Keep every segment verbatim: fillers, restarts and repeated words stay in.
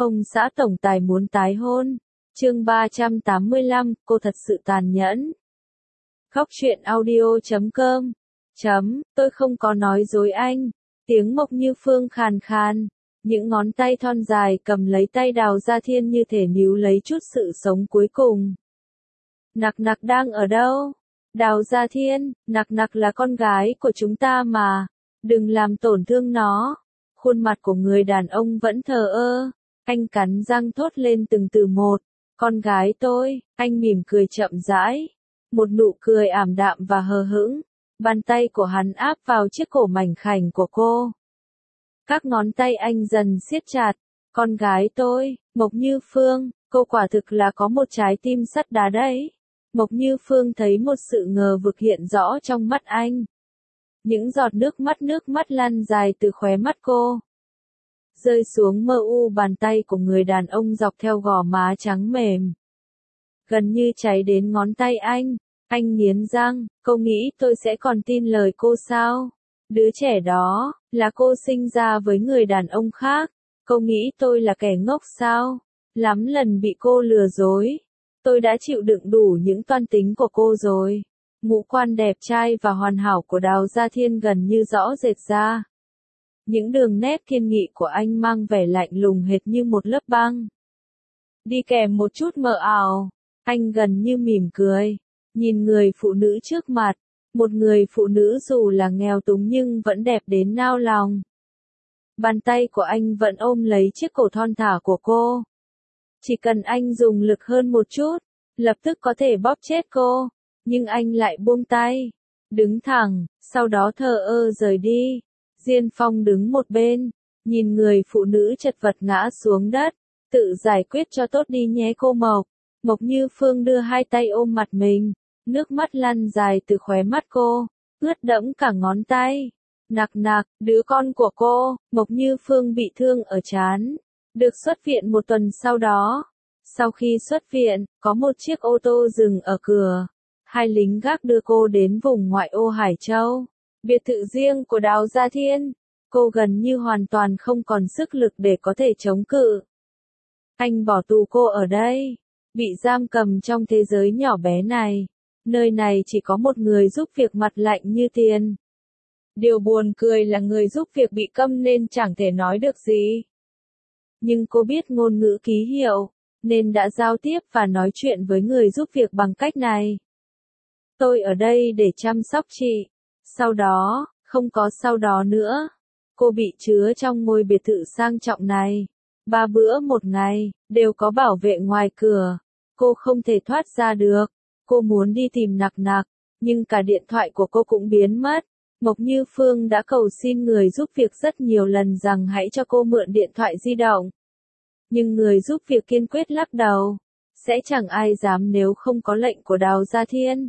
Ông xã tổng tài muốn tái hôn. Chương ba trăm tám mươi lăm, cô thật sự tàn nhẫn. Khóc chuyện audio chấm com. Chấm, tôi không có nói dối anh. Tiếng Mộc Như Phương khàn khàn. Những ngón tay thon dài cầm lấy tay Đào Gia Thiên như thể níu lấy chút sự sống cuối cùng. Nặc nặc đang ở đâu? Đào Gia Thiên, nặc nặc là con gái của chúng ta mà. Đừng làm tổn thương nó. Khuôn mặt của người đàn ông vẫn thờ ơ. Anh cắn răng thốt lên từng từ một. Con gái tôi, anh mỉm cười chậm rãi. Một nụ cười ảm đạm và hờ hững. Bàn tay của hắn áp vào chiếc cổ mảnh khảnh của cô. Các ngón tay anh dần siết chặt. Con gái tôi, Mộc Như Phương, cô quả thực là có một trái tim sắt đá đấy. Mộc Như Phương thấy một sự ngờ vực hiện rõ trong mắt anh. Những giọt nước mắt nước mắt lăn dài từ khóe mắt cô. Rơi xuống mờ u bàn tay của người đàn ông dọc theo gò má trắng mềm. Gần như cháy đến ngón tay anh. Anh nghiến răng, cô nghĩ tôi sẽ còn tin lời cô sao? Đứa trẻ đó, là cô sinh ra với người đàn ông khác. Cô nghĩ tôi là kẻ ngốc sao? Lắm lần bị cô lừa dối. Tôi đã chịu đựng đủ những toan tính của cô rồi. Ngũ quan đẹp trai và hoàn hảo của Đào Gia Thiên gần như rõ rệt ra. Những đường nét kiên nghị của anh mang vẻ lạnh lùng hệt như một lớp băng. Đi kèm một chút mờ ảo, anh gần như mỉm cười. Nhìn người phụ nữ trước mặt, một người phụ nữ dù là nghèo túng nhưng vẫn đẹp đến nao lòng. Bàn tay của anh vẫn ôm lấy chiếc cổ thon thả của cô. Chỉ cần anh dùng lực hơn một chút, lập tức có thể bóp chết cô. Nhưng anh lại buông tay, đứng thẳng, sau đó thờ ơ rời đi. Diên Phong đứng một bên, nhìn người phụ nữ chật vật ngã xuống đất. Tự giải quyết cho tốt đi nhé cô Mộc. Mộc Như Phương đưa hai tay ôm mặt mình. Nước mắt lăn dài từ khóe mắt cô, ướt đẫm cả ngón tay. Nặc nặc, đứa con của cô, Mộc Như Phương bị thương ở trán. Được xuất viện một tuần sau đó. Sau khi xuất viện, có một chiếc ô tô dừng ở cửa. Hai lính gác đưa cô đến vùng ngoại ô Hải Châu. Biệt thự riêng của Đào Gia Thiên. Cô gần như hoàn toàn không còn sức lực để có thể chống cự. Anh bỏ tù cô ở đây. Bị giam cầm trong thế giới nhỏ bé này. Nơi này chỉ có một người giúp việc mặt lạnh như tiền. Điều buồn cười là người giúp việc bị câm nên chẳng thể nói được gì. Nhưng cô biết ngôn ngữ ký hiệu, nên đã giao tiếp và nói chuyện với người giúp việc bằng cách này. Tôi ở đây để chăm sóc chị. Sau đó, không có sau đó nữa. Cô bị chứa trong ngôi biệt thự sang trọng này. Ba bữa một ngày, đều có bảo vệ ngoài cửa. Cô không thể thoát ra được. Cô muốn đi tìm nặc nặc, nhưng cả điện thoại của cô cũng biến mất. Mộc Như Phương đã cầu xin người giúp việc rất nhiều lần rằng hãy cho cô mượn điện thoại di động. Nhưng người giúp việc kiên quyết lắc đầu. Sẽ chẳng ai dám nếu không có lệnh của Đào Gia Thiên.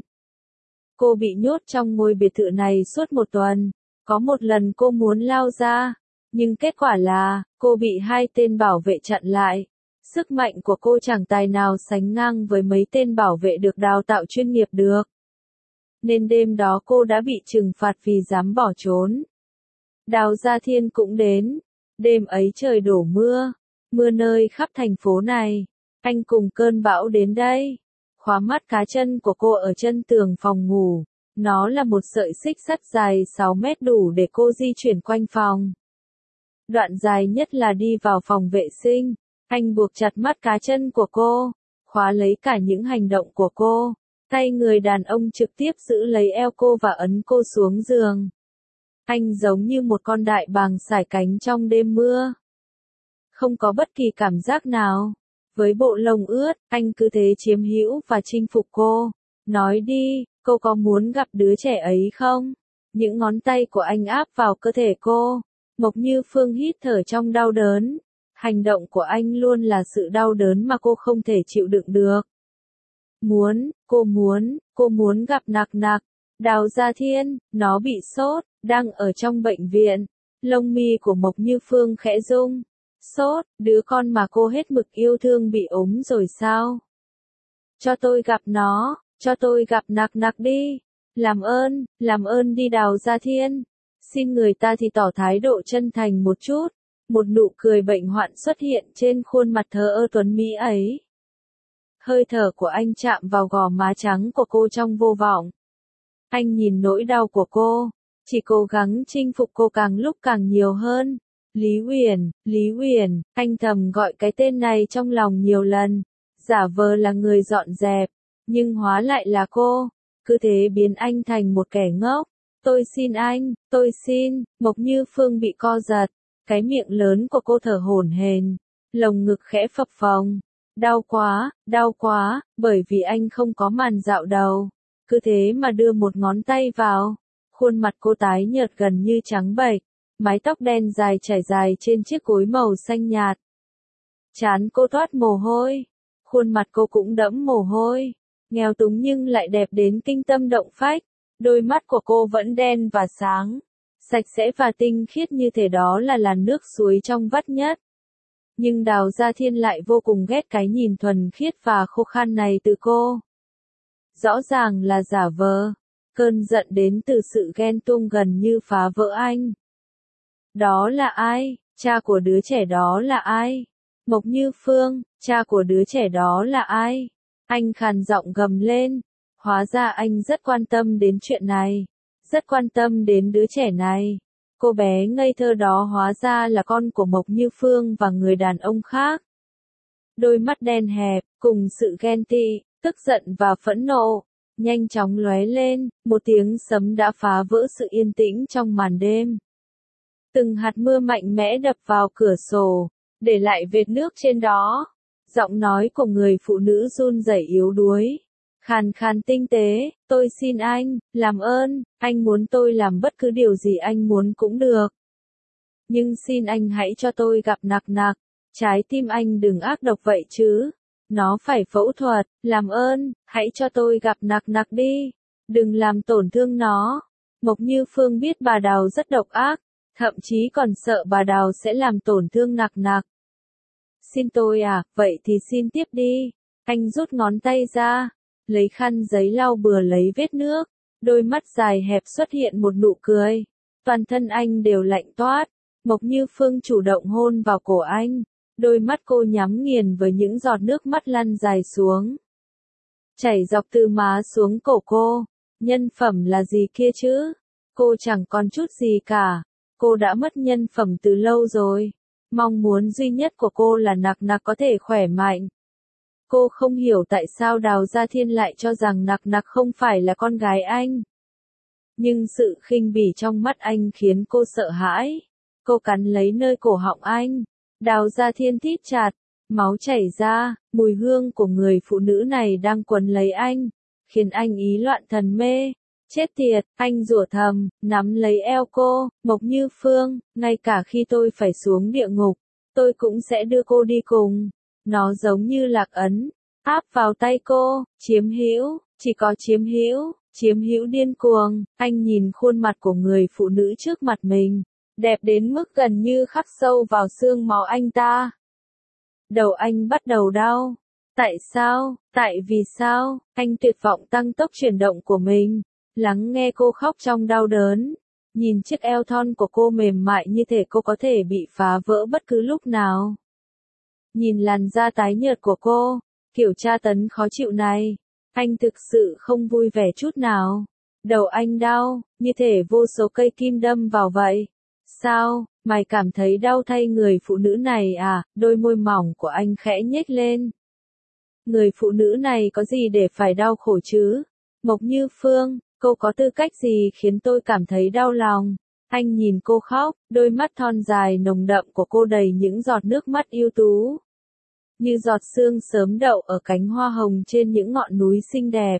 Cô bị nhốt trong ngôi biệt thự này suốt một tuần. Có một lần cô muốn lao ra, nhưng kết quả là, cô bị hai tên bảo vệ chặn lại. Sức mạnh của cô chẳng tài nào sánh ngang với mấy tên bảo vệ được đào tạo chuyên nghiệp được. Nên đêm đó cô đã bị trừng phạt vì dám bỏ trốn. Đào Gia Thiên cũng đến. Đêm ấy trời đổ mưa. Mưa nơi khắp thành phố này. Anh cùng cơn bão đến đây. Khóa mắt cá chân của cô ở chân tường phòng ngủ. Nó là một sợi xích sắt dài sáu mét đủ để cô di chuyển quanh phòng. Đoạn dài nhất là đi vào phòng vệ sinh. Anh buộc chặt mắt cá chân của cô, khóa lấy cả những hành động của cô. Tay người đàn ông trực tiếp giữ lấy eo cô và ấn cô xuống giường. Anh giống như một con đại bàng sải cánh trong đêm mưa. Không có bất kỳ cảm giác nào. Với bộ lông ướt, anh cứ thế chiếm hữu và chinh phục cô. Nói đi, cô có muốn gặp đứa trẻ ấy không? Những ngón tay của anh áp vào cơ thể cô. Mộc Như Phương hít thở trong đau đớn. Hành động của anh luôn là sự đau đớn mà cô không thể chịu đựng được. Muốn, cô muốn, cô muốn gặp nặc nặc. Đào Gia Thiên, nó bị sốt, đang ở trong bệnh viện. Lông mi của Mộc Như Phương khẽ rung. Sốt, đứa con mà cô hết mực yêu thương bị ốm rồi sao? Cho tôi gặp nó, cho tôi gặp nặc nặc đi. Làm ơn, làm ơn đi Đào Gia Thiên. Xin người ta thì tỏ thái độ chân thành một chút. một nụ cười bệnh hoạn xuất hiện trên khuôn mặt thờ ơ tuấn mỹ ấy. Hơi thở của anh chạm vào gò má trắng của cô trong vô vọng. Anh nhìn nỗi đau của cô, chỉ cố gắng chinh phục cô càng lúc càng nhiều hơn. Lý Uyển, Lý Uyển, anh thầm gọi cái tên này trong lòng nhiều lần, giả vờ là người dọn dẹp, nhưng hóa lại là cô, cứ thế biến anh thành một kẻ ngốc. Tôi xin anh, tôi xin, Mộc Như Phương bị co giật, cái miệng lớn của cô thở hổn hển, lồng ngực khẽ phập phồng. Đau quá, đau quá, bởi vì anh không có màn dạo đầu, cứ thế mà đưa một ngón tay vào. Khuôn mặt cô tái nhợt gần như trắng bệch, mái tóc đen dài trải dài trên chiếc gối màu xanh nhạt. Trán cô toát mồ hôi, khuôn mặt cô cũng đẫm mồ hôi, nghèo túng nhưng lại đẹp đến kinh tâm động phách. Đôi mắt của cô vẫn đen và sáng, sạch sẽ và tinh khiết như thể đó là làn nước suối trong vắt nhất. Nhưng Đào Gia Thiên lại vô cùng ghét cái nhìn thuần khiết và khô khan này từ cô. Rõ ràng là giả vờ, cơn giận đến từ sự ghen tuông gần như phá vỡ anh. Đó là ai? Cha của đứa trẻ đó là ai? Mộc Như Phương, cha của đứa trẻ đó là ai? Anh khàn giọng gầm lên. Hóa ra anh rất quan tâm đến chuyện này, rất quan tâm đến đứa trẻ này. Cô bé ngây thơ đó hóa ra là con của Mộc Như Phương và người đàn ông khác. Đôi mắt đen hẹp, cùng sự ghen tị, tức giận và phẫn nộ, nhanh chóng lóe lên, một tiếng sấm đã phá vỡ sự yên tĩnh trong màn đêm. Từng hạt mưa mạnh mẽ đập vào cửa sổ, để lại vệt nước trên đó. Giọng nói của người phụ nữ run rẩy yếu đuối, khàn khàn tinh tế, tôi xin anh, làm ơn, anh muốn tôi làm bất cứ điều gì anh muốn cũng được. Nhưng xin anh hãy cho tôi gặp Nặc Nặc, trái tim anh đừng ác độc vậy chứ, nó phải phẫu thuật, làm ơn, hãy cho tôi gặp Nặc Nặc đi, đừng làm tổn thương nó. Mộc Như Phương biết bà Đào rất độc ác, thậm chí còn sợ bà Đào sẽ làm tổn thương Nặc Nặc. Xin tôi à, vậy thì xin tiếp đi. Anh rút ngón tay ra, lấy khăn giấy lau bừa lấy vết nước, đôi mắt dài hẹp xuất hiện một nụ cười. Toàn thân anh đều lạnh toát. Mộc Như Phương chủ động hôn vào cổ anh, đôi mắt cô nhắm nghiền với những giọt nước mắt lăn dài xuống, chảy dọc từ má xuống cổ cô. Nhân phẩm là gì kia chứ? Cô chẳng còn chút gì cả. Cô đã mất nhân phẩm từ lâu rồi. Mong muốn duy nhất của cô là Nặc Nặc có thể khỏe mạnh. Cô không hiểu tại sao Đào Gia Thiên lại cho rằng Nặc Nặc không phải là con gái anh. Nhưng sự khinh bỉ trong mắt anh khiến cô sợ hãi. Cô cắn lấy nơi cổ họng anh. Đào Gia Thiên thít chặt, máu chảy ra, mùi hương của người phụ nữ này đang quấn lấy anh, khiến anh ý loạn thần mê. Chết tiệt, anh rủa thầm, nắm lấy eo cô. Mộc Như Phương, ngay cả khi tôi phải xuống địa ngục, tôi cũng sẽ đưa cô đi cùng. Nó giống như lạc ấn, áp vào tay cô, chiếm hữu, chỉ có chiếm hữu, chiếm hữu điên cuồng. Anh nhìn khuôn mặt của người phụ nữ trước mặt mình, đẹp đến mức gần như khắc sâu vào xương máu anh ta. Đầu anh bắt đầu đau. Tại sao? Tại vì sao? Anh tuyệt vọng tăng tốc chuyển động của mình, lắng nghe cô khóc trong đau đớn, nhìn chiếc eo thon của cô mềm mại như thể cô có thể bị phá vỡ bất cứ lúc nào. Nhìn làn da tái nhợt của cô, kiểu tra tấn khó chịu này, anh thực sự không vui vẻ chút nào. Đầu anh đau, như thể vô số cây kim đâm vào vậy. Sao, mày cảm thấy đau thay người phụ nữ này à? Đôi môi mỏng của anh khẽ nhếch lên. Người phụ nữ này có gì để phải đau khổ chứ? Mộc Như Phương, cô có tư cách gì khiến tôi cảm thấy đau lòng? Anh nhìn cô khóc, đôi mắt thon dài nồng đậm của cô đầy những giọt nước mắt ưu tú, như giọt sương sớm đậu ở cánh hoa hồng trên những ngọn núi xinh đẹp.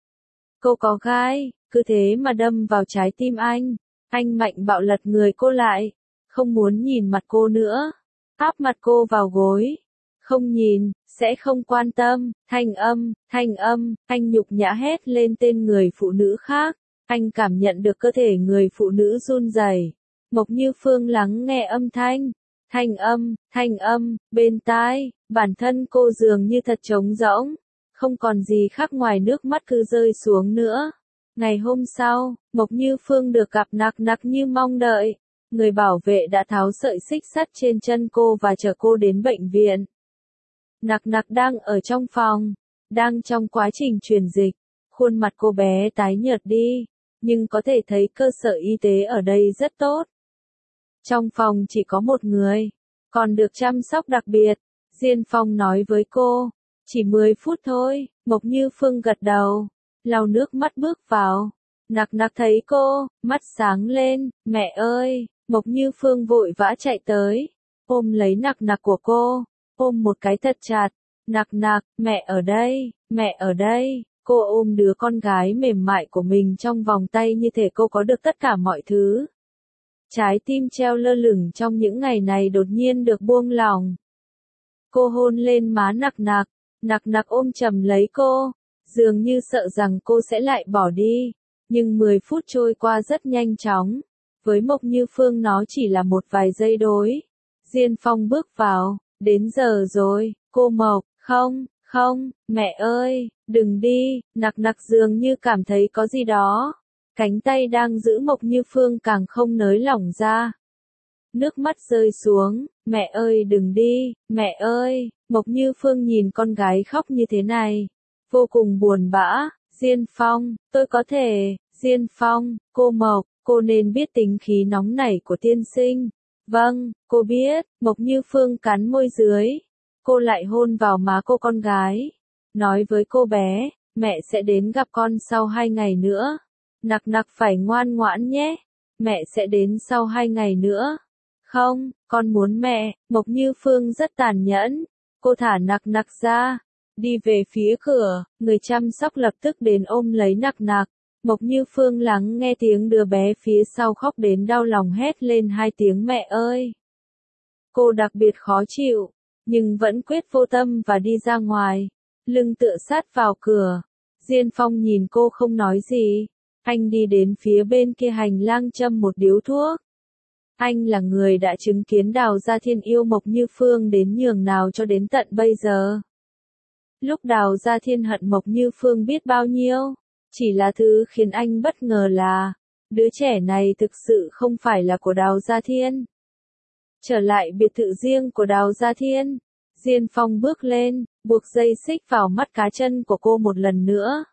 Cô có gai, cứ thế mà đâm vào trái tim anh. Anh mạnh bạo lật người cô lại, không muốn nhìn mặt cô nữa, áp mặt cô vào gối. Không nhìn, sẽ không quan tâm. Thanh âm, thanh âm, anh nhục nhã hét lên tên người phụ nữ khác. Anh cảm nhận được cơ thể người phụ nữ run rẩy. Mộc Như Phương lắng nghe âm thanh, thanh âm, thanh âm, bên tai, bản thân cô dường như thật trống rỗng, không còn gì khác ngoài nước mắt cứ rơi xuống nữa. Ngày hôm sau, Mộc Như Phương được gặp Nặc Nặc như mong đợi. người bảo vệ đã tháo sợi xích sắt trên chân cô và chở cô đến bệnh viện. Nặc nặc đang ở trong phòng, đang trong quá trình truyền dịch, khuôn mặt cô bé tái nhợt đi, nhưng có thể thấy cơ sở y tế ở đây rất tốt. Trong phòng chỉ có một người, còn được chăm sóc đặc biệt, Diên Phong nói với cô, chỉ mười phút thôi, Mộc Như Phương gật đầu, lau nước mắt bước vào. Nặc nặc thấy cô, mắt sáng lên, mẹ ơi, Mộc Như Phương vội vã chạy tới, ôm lấy nặc nặc của cô, ôm một cái thật chặt, nặc nặc, mẹ ở đây, mẹ ở đây, cô ôm đứa con gái mềm mại của mình trong vòng tay như thể cô có được tất cả mọi thứ. Trái tim treo lơ lửng trong những ngày này đột nhiên được buông lỏng. Cô hôn lên má nặc nặc, nặc nặc ôm chầm lấy cô, dường như sợ rằng cô sẽ lại bỏ đi. Nhưng mười phút trôi qua rất nhanh chóng, với Mộc Như Phương nó chỉ là một vài giây đối. Diên Phong bước vào, đến giờ rồi, cô Mộc, không, không, mẹ ơi, đừng đi, nặc nặc dường như cảm thấy có gì đó. Cánh tay đang giữ Mộc Như Phương càng không nới lỏng ra. Nước mắt rơi xuống, mẹ ơi đừng đi, mẹ ơi, Mộc Như Phương nhìn con gái khóc như thế này, vô cùng buồn bã. Diên Phong, tôi có thể, Diên Phong, cô Mộc, cô nên biết tính khí nóng nảy của tiên sinh. Vâng, cô biết, Mộc Như Phương cắn môi dưới. Cô lại hôn vào má cô con gái. Nói với cô bé, mẹ sẽ đến gặp con sau hai ngày nữa. Nặc nặc phải ngoan ngoãn nhé. Mẹ sẽ đến sau hai ngày nữa. Không, con muốn mẹ. Mộc Như Phương rất tàn nhẫn. Cô thả nặc nặc ra. Đi về phía cửa, người chăm sóc lập tức đến ôm lấy nặc nặc. Mộc Như Phương lắng nghe tiếng đứa bé phía sau khóc đến đau lòng hét lên hai tiếng mẹ ơi. Cô đặc biệt khó chịu, nhưng vẫn quyết vô tâm và đi ra ngoài, lưng tựa sát vào cửa. Diên Phong nhìn cô không nói gì, anh đi đến phía bên kia hành lang châm một điếu thuốc. Anh là người đã chứng kiến Đào Gia Thiên yêu Mộc Như Phương đến nhường nào cho đến tận bây giờ. Lúc Đào Gia Thiên hận Mộc Như Phương biết bao nhiêu, chỉ là thứ khiến anh bất ngờ là, đứa trẻ này thực sự không phải là của Đào Gia Thiên. Trở lại biệt thự riêng của Đào Gia Thiên, Diên Phong bước lên, buộc dây xích vào mắt cá chân của cô một lần nữa.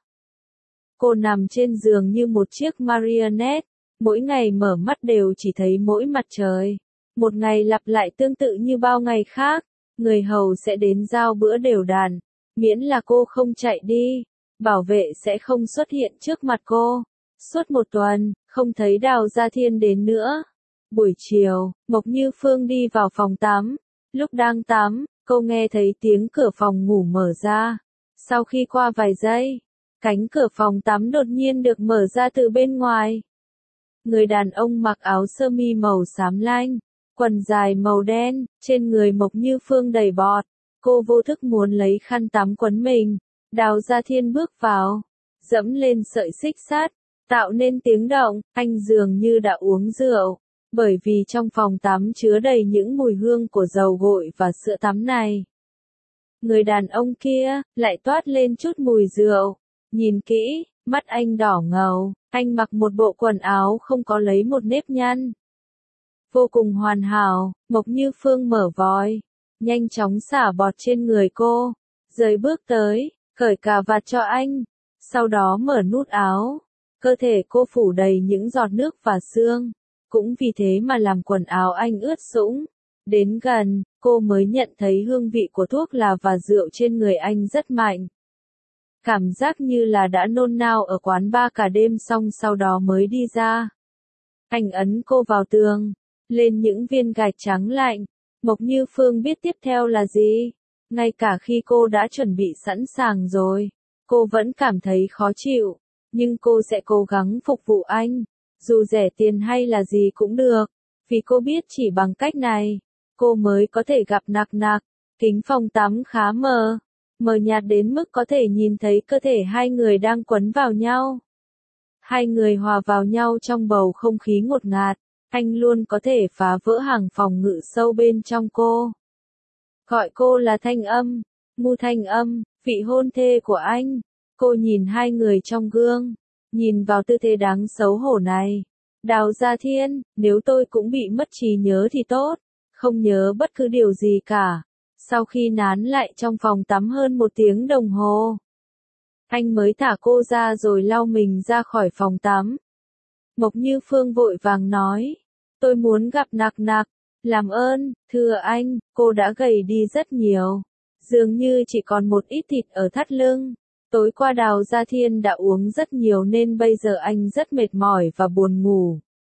Cô nằm trên giường như một chiếc marionette, mỗi ngày mở mắt đều chỉ thấy mỗi mặt trời. Một ngày lặp lại tương tự như bao ngày khác, người hầu sẽ đến giao bữa đều đặn, miễn là cô không chạy đi, bảo vệ sẽ không xuất hiện trước mặt cô. Suốt một tuần, không thấy Đào Gia Thiên đến nữa. Buổi chiều, Mộc Như Phương đi vào phòng tắm. Lúc đang tắm, cô nghe thấy tiếng cửa phòng ngủ mở ra. Sau khi qua vài giây, cánh cửa phòng tắm đột nhiên được mở ra từ bên ngoài. Người đàn ông mặc áo sơ mi màu xám lanh, quần dài màu đen, trên người Mộc Như Phương đầy bọt. Cô vô thức muốn lấy khăn tắm quấn mình. Đào Gia Thiên bước vào, dẫm lên sợi xích sắt, tạo nên tiếng động. Anh dường như đã uống rượu, bởi vì trong phòng tắm chứa đầy những mùi hương của dầu gội và sữa tắm này. Người đàn ông kia lại toát lên chút mùi rượu. Nhìn kỹ, mắt anh đỏ ngầu, anh mặc một bộ quần áo không có lấy một nếp nhăn. Vô cùng hoàn hảo. Mộc Như Phương mở vòi, nhanh chóng xả bọt trên người cô, rời bước tới, cởi cà vạt cho anh, sau đó mở nút áo. Cơ thể cô phủ đầy những giọt nước và sương, cũng vì thế mà làm quần áo anh ướt sũng. Đến gần, cô mới nhận thấy hương vị của thuốc lào và rượu trên người anh rất mạnh. Cảm giác như là đã nôn nao ở quán bar cả đêm xong sau đó mới đi ra. Anh ấn cô vào tường, lên những viên gạch trắng lạnh. Mộc Như Phương biết tiếp theo là gì. Ngay cả khi cô đã chuẩn bị sẵn sàng rồi, cô vẫn cảm thấy khó chịu. Nhưng cô sẽ cố gắng phục vụ anh, dù rẻ tiền hay là gì cũng được. Vì cô biết chỉ bằng cách này, cô mới có thể gặp nặc nặc. Kính phòng tắm khá mờ, mờ nhạt đến mức có thể nhìn thấy cơ thể hai người đang quấn vào nhau. Hai người hòa vào nhau trong bầu không khí ngột ngạt. Anh luôn có thể phá vỡ hàng phòng ngự sâu bên trong cô. Gọi cô là Thanh Âm, Ngu Thanh Âm, vị hôn thê của anh. Cô nhìn hai người trong gương, nhìn vào tư thế đáng xấu hổ này. Đào Gia Thiên, nếu tôi cũng bị mất trí nhớ thì tốt, không nhớ bất cứ điều gì cả. Sau khi nán lại trong phòng tắm hơn một tiếng đồng hồ, anh mới thả cô ra rồi lau mình ra khỏi phòng tắm. Mộc Như Phương vội vàng nói, tôi muốn gặp Nặc Nặc, làm ơn, thưa anh, cô đã gầy đi rất nhiều, dường như chỉ còn một ít thịt ở thắt lưng. Tối qua Đào Gia Thiên đã uống rất nhiều nên bây giờ anh rất mệt mỏi và buồn ngủ.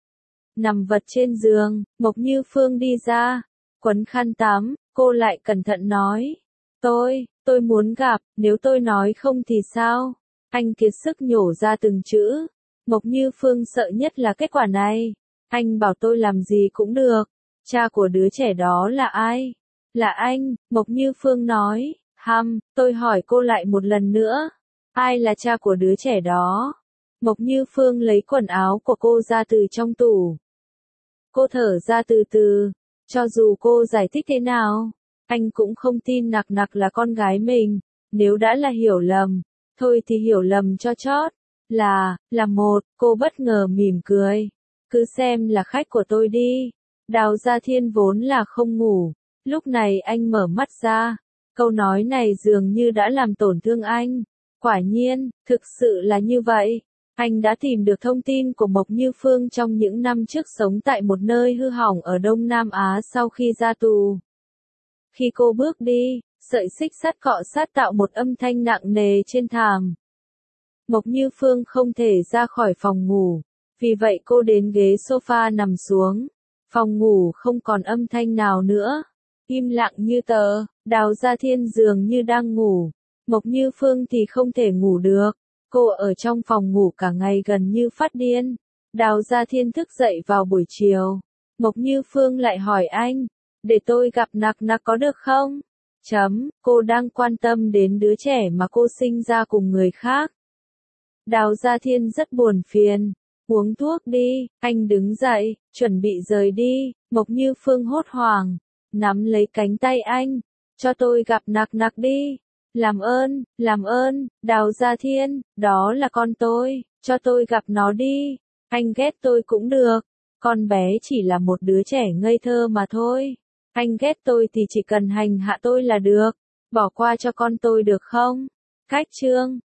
Nằm vật trên giường, Mộc Như Phương đi ra, quấn khăn tắm, cô lại cẩn thận nói, tôi, tôi muốn gặp, nếu tôi nói không thì sao? Anh kiệt sức nhổ ra từng chữ. Mộc Như Phương sợ nhất là kết quả này. Anh bảo tôi làm gì cũng được. Cha của đứa trẻ đó là ai? Là anh, Mộc Như Phương nói. Hăm, tôi hỏi cô lại một lần nữa. Ai là cha của đứa trẻ đó? Mộc Như Phương lấy quần áo của cô ra từ trong tủ. Cô thở ra từ từ. Cho dù cô giải thích thế nào, anh cũng không tin Nặc Nặc là con gái mình. Nếu đã là hiểu lầm, thôi thì hiểu lầm cho chót. Là, là một, cô bất ngờ mỉm cười. Cứ xem là khách của tôi đi. Đào Gia Thiên vốn là không ngủ. Lúc này anh mở mắt ra. Câu nói này dường như đã làm tổn thương anh. Quả nhiên, thực sự là như vậy. Anh đã tìm được thông tin của Mộc Như Phương trong những năm trước sống tại một nơi hư hỏng ở Đông Nam Á sau khi ra tù. Khi cô bước đi, sợi xích sắt cọ sát tạo một âm thanh nặng nề trên thảm. Mộc Như Phương không thể ra khỏi phòng ngủ, vì vậy cô đến ghế sofa nằm xuống. Phòng ngủ không còn âm thanh nào nữa, im lặng như tờ. Đào Gia Thiên dường như đang ngủ, Mộc Như Phương thì không thể ngủ được. Cô ở trong phòng ngủ cả ngày gần như phát điên. Đào Gia Thiên thức dậy vào buổi chiều. Mộc Như Phương lại hỏi anh, để tôi gặp Nặc Nặc có được không? Chấm, cô đang quan tâm đến đứa trẻ mà cô sinh ra cùng người khác. Đào Gia Thiên rất buồn phiền. Uống thuốc đi, anh đứng dậy, chuẩn bị rời đi. Mộc Như Phương hốt hoảng, nắm lấy cánh tay anh. Cho tôi gặp Nặc Nặc đi. Làm ơn, làm ơn, Đào Gia Thiên, đó là con tôi, cho tôi gặp nó đi. Anh ghét tôi cũng được. Con bé chỉ là một đứa trẻ ngây thơ mà thôi. Anh ghét tôi thì chỉ cần hành hạ tôi là được. Bỏ qua cho con tôi được không? Cách chương